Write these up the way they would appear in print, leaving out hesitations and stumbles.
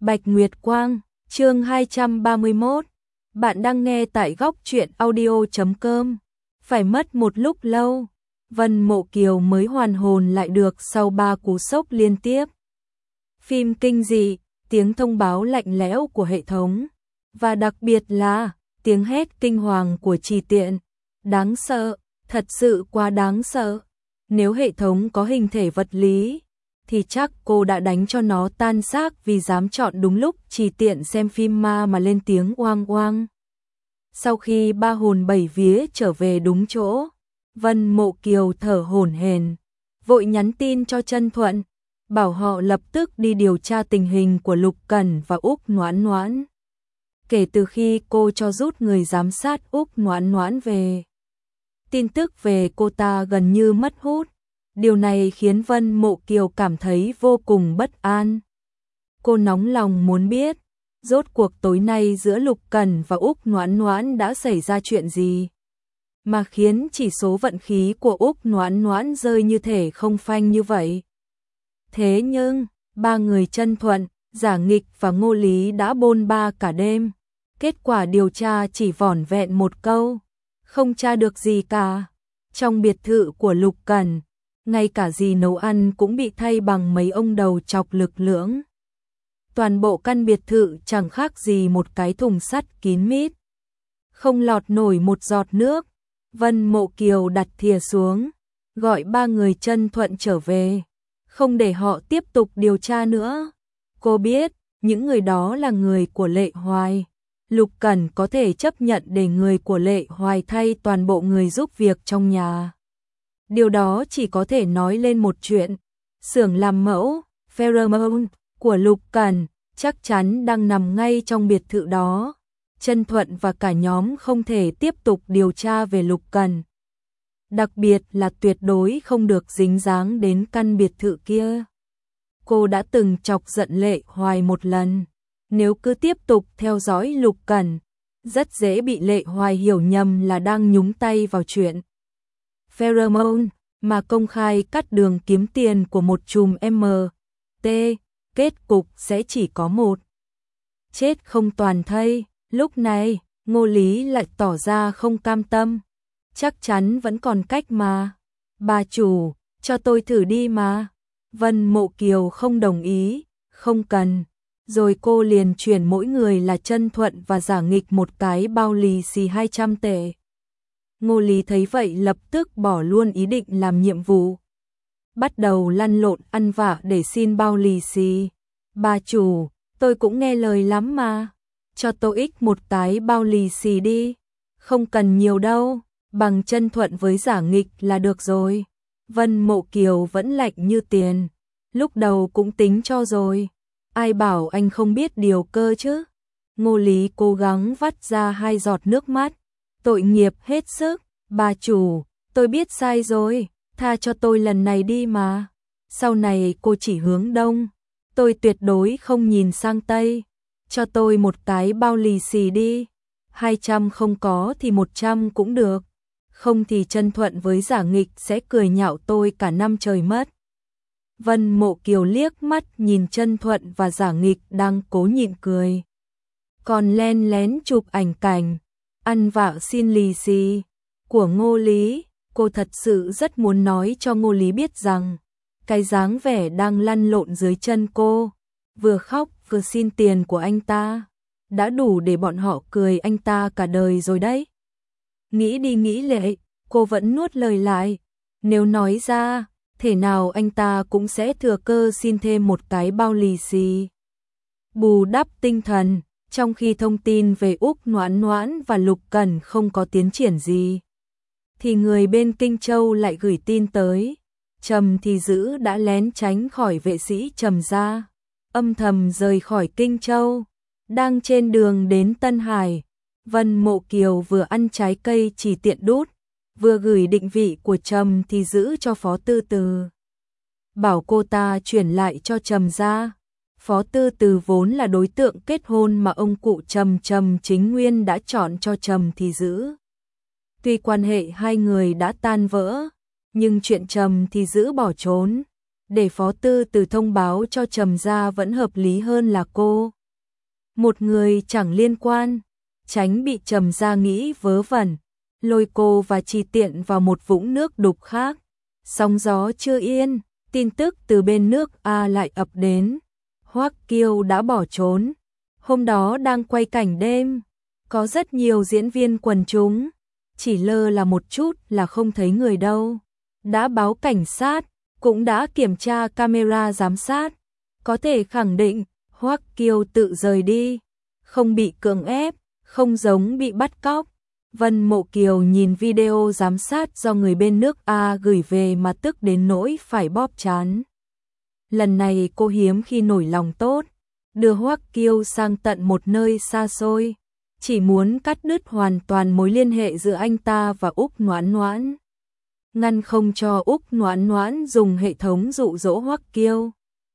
Bạch Nguyệt Quang, chương 231. Bạn đang nghe tại góc truyện audio.com. Phải mất một lúc lâu, Vân Mộ Kiều mới hoàn hồn lại được sau 3 cú sốc liên tiếp. Phim kinh dị, tiếng thông báo lạnh lẽo của hệ thống, và đặc biệt là tiếng hét kinh hoàng của Trì Tiện. Đáng sợ, thật sự quá đáng sợ. Nếu hệ thống có hình thể vật lý, thì chắc cô đã đánh cho nó tan xác vì dám chọn đúng lúc Trì Tiện xem phim ma mà lên tiếng oang oang. Sau khi 3 hồn 7 vía trở về đúng chỗ, Vân Mộ Kiều thở hổn hển, vội nhắn tin cho Trân Thuận, bảo họ lập tức đi điều tra tình hình của Lục Cẩn và Úc Noãn Noãn. Kể từ khi cô cho rút người giám sát Úc Noãn Noãn về, tin tức về cô ta gần như mất hút. Điều này khiến Vân Mộ Kiều cảm thấy vô cùng bất an. Cô nóng lòng muốn biết, rốt cuộc tối nay giữa Lục Cẩn và Úc Noãn Noãn đã xảy ra chuyện gì, mà khiến chỉ số vận khí của Úc Noãn Noãn rơi như thể không phanh như vậy. Thế nhưng, 3 người Trân Thuận, Giả Nghịch và Ngô Lý đã bôn ba cả đêm. Kết quả điều tra chỉ vỏn vẹn một câu, không tra được gì cả. Trong biệt thự của Lục Cẩn, ngay cả gì nấu ăn cũng bị thay bằng mấy ông đầu chọc lực lưỡng. Toàn bộ căn biệt thự chẳng khác gì một cái thùng sắt kín mít, không lọt nổi một giọt nước. Vân Mộ Kiều đặt thìa xuống, gọi 3 người Trân Thuận trở về, không để họ tiếp tục điều tra nữa. Cô biết, những người đó là người của Lệ Hoài. Lục Cẩn có thể chấp nhận để người của Lệ Hoài thay toàn bộ người giúp việc trong nhà. Điều đó chỉ có thể nói lên một chuyện, xưởng làm mẫu, pheromone của Lục Cẩn chắc chắn đang nằm ngay trong biệt thự đó. Trân Thuận và cả nhóm không thể tiếp tục điều tra về Lục Cẩn. Đặc biệt là tuyệt đối không được dính dáng đến căn biệt thự kia. Cô đã từng chọc giận Lệ Hoài một lần. Nếu cứ tiếp tục theo dõi Lục Cẩn, rất dễ bị Lệ Hoài hiểu nhầm là đang nhúng tay vào chuyện pheromone mà công khai cắt đường kiếm tiền của một chùm MT. Kết cục sẽ chỉ có một, chết không toàn thây. Lúc này, Ngô Lý lại tỏ ra không cam tâm. Chắc chắn vẫn còn cách mà. Bà chủ, cho tôi thử đi mà. Vân Mộ Kiều không đồng ý, không cần. Rồi cô liền chuyển mỗi người là Trân Thuận và Giả Nghịch một cái bao lì xì 200 tệ. Ngô Lý thấy vậy lập tức bỏ luôn ý định làm nhiệm vụ, bắt đầu lăn lộn ăn vạ để xin bao lì xì. Bà chủ, tôi cũng nghe lời lắm mà, cho tôi ích một cái bao lì xì đi. Không cần nhiều đâu, bằng Trân Thuận với Giả Nghịch là được rồi. Vân Mộ Kiều vẫn lạnh như tiền, lúc đầu cũng tính cho rồi. Ai bảo anh không biết điều cơ chứ. Ngô Lý cố gắng vắt ra 2 giọt nước mắt, tội nghiệp hết sức. Bà chủ, tôi biết sai rồi, tha cho tôi lần này đi mà. Sau này cô chỉ hướng đông, tôi tuyệt đối không nhìn sang tây. Cho tôi một cái bao lì xì đi. 200 không có thì 100 cũng được. Không thì Trân Thuận với Giả Nghịch sẽ cười nhạo tôi cả năm trời mất. Vân Mộ Kiều liếc mắt nhìn Trân Thuận và Giả Nghịch đang cố nhịn cười, còn len lén chụp ảnh cảnh ăn vạ xin lì xì của Ngô Lý. Cô thật sự rất muốn nói cho Ngô Lý biết rằng cái dáng vẻ đang lăn lộn dưới chân cô, vừa khóc vừa xin tiền của anh ta, đã đủ để bọn họ cười anh ta cả đời rồi đấy. Nghĩ đi nghĩ lại, cô vẫn nuốt lời lại. Nếu nói ra, thể nào anh ta cũng sẽ thừa cơ xin thêm một cái bao lì xì, bù đắp tinh thần. Trong khi thông tin về Úc Noãn Noãn và Lục Cẩn không có tiến triển gì, thì người bên Kinh Châu lại gửi tin tới. Trầm Thì Dữ đã lén tránh khỏi vệ sĩ Trầm gia, âm thầm rời khỏi Kinh Châu. Đang trên đường đến Tân Hải, Vân Mộ Kiều vừa ăn trái cây Trì Tiện đút, vừa gửi định vị của Trầm Thì Dữ cho Phó Tư Từ, bảo cô ta chuyển lại cho Trầm gia. Phó Tư Từ vốn là đối tượng kết hôn mà ông cụ Trầm Chính Nguyên đã chọn cho Trầm Thì Dữ. Tuy quan hệ hai người đã tan vỡ, nhưng chuyện Trầm Thì Dữ bỏ trốn, để Phó Tư Từ thông báo cho Trầm gia vẫn hợp lý hơn là cô. Một người chẳng liên quan, tránh bị Trầm gia nghĩ vớ vẩn, lôi cô và Trì Tiện vào một vũng nước đục khác. Sóng gió chưa yên, tin tức từ bên nước A lại ập đến. Hoắc Kiêu đã bỏ trốn. Hôm đó đang quay cảnh đêm, có rất nhiều diễn viên quần chúng, chỉ lơ là một chút là không thấy người đâu. Đã báo cảnh sát, cũng đã kiểm tra camera giám sát, có thể khẳng định Hoắc Kiêu tự rời đi, không bị cưỡng ép, không giống bị bắt cóc. Vân Mộ Kiều nhìn video giám sát do người bên nước A gửi về mà tức đến nỗi phải bóp trán. Lần này cô hiếm khi nổi lòng tốt, đưa Hoắc Kiêu sang tận một nơi xa xôi, chỉ muốn cắt đứt hoàn toàn mối liên hệ giữa anh ta và Úc Noãn Noãn. Ngăn không cho Úc Noãn Noãn dùng hệ thống dụ dỗ Hoắc Kiêu,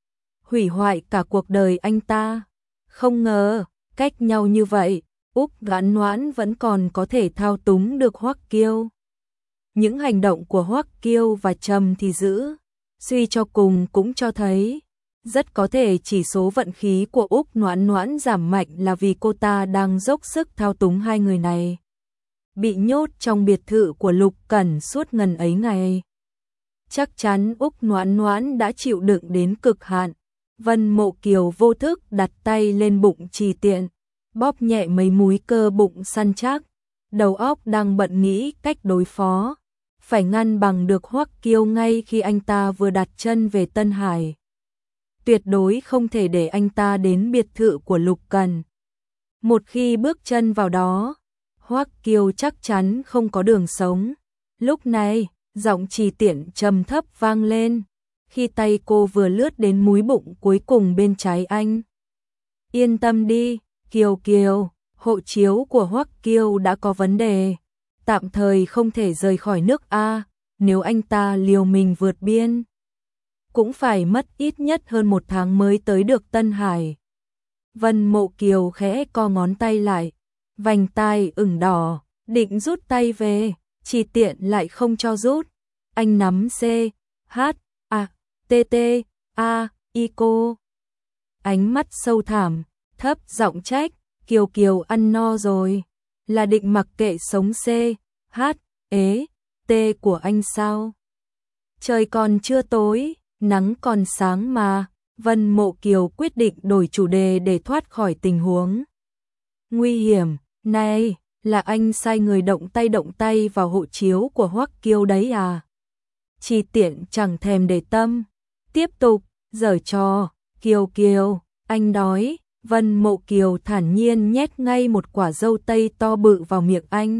hủy hoại cả cuộc đời anh ta. Không ngờ, cách nhau như vậy, Úc Noãn Noãn vẫn còn có thể thao túng được Hoắc Kiêu. Những hành động của Hoắc Kiêu và Trầm thì giữ, suy cho cùng cũng cho thấy, rất có thể chỉ số vận khí của Úc Noãn Noãn giảm mạnh là vì cô ta đang dốc sức thao túng hai người này. Bị nhốt trong biệt thự của Lục Cẩn suốt ngần ấy ngày. Chắc chắn Úc Noãn Noãn đã chịu đựng đến cực hạn. Vân Mộ Kiều vô thức đặt tay lên bụng Trì Tiện, bóp nhẹ mấy múi cơ bụng săn chắc, đầu óc đang bận nghĩ cách đối phó, phải ngăn bằng được Hoắc Kiêu ngay khi anh ta vừa đặt chân về Tân Hải. Tuyệt đối không thể để anh ta đến biệt thự của Lục Cẩn. Một khi bước chân vào đó, Hoắc Kiêu chắc chắn không có đường sống. Lúc này, giọng Trì Tiện trầm thấp vang lên, khi tay cô vừa lướt đến múi bụng cuối cùng bên trái anh. Yên tâm đi, Kiều Kiều, hộ chiếu của Hoắc Kiêu đã có vấn đề, tạm thời không thể rời khỏi nước A, nếu anh ta liều mình vượt biên, cũng phải mất ít nhất hơn 1 tháng mới tới được Tân Hải. Vân Mộ Kiều khẽ co ngón tay lại, vành tai ửng đỏ, định rút tay về, Trì Tiện lại không cho rút. Anh nắm C, H, A, T, T, A, I cô. Ánh mắt sâu thẳm, thấp giọng trách, Kiều Kiều ăn no rồi, là định mặc kệ sống C, H, ế, T của anh sao? Trời còn chưa tối, nắng còn sáng mà. Vân Mộ Kiều quyết định đổi chủ đề để thoát khỏi tình huống nguy hiểm. Này, là anh sai người động tay vào hộ chiếu của Hoắc Kiêu đấy à? Trì Tiện chẳng thèm để tâm, tiếp tục giở trò. Kiều Kiều, anh đói. Vân Mộ Kiều thản nhiên nhét ngay một quả dâu tây to bự vào miệng anh.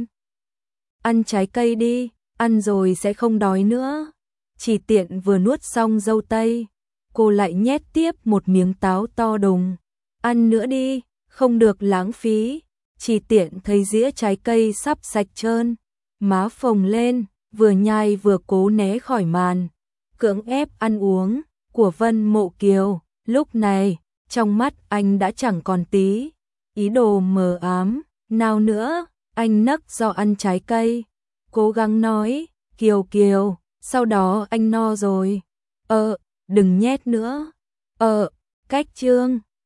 Ăn trái cây đi, ăn rồi sẽ không đói nữa. Trì Tiện vừa nuốt xong dâu tây, cô lại nhét tiếp một miếng táo to đùng. Ăn nữa đi, không được lãng phí. Trì Tiện thấy dĩa trái cây sắp sạch trơn, má phồng lên, vừa nhai vừa cố né khỏi màn cưỡng ép ăn uống của Vân Mộ Kiều. Lúc này, trong mắt anh đã chẳng còn tí ý đồ mờ ám nào nữa. Anh nấc do ăn trái cây, cố gắng nói, Kiều Kiều, sau đó anh no rồi. Đừng nhét nữa. Cách chương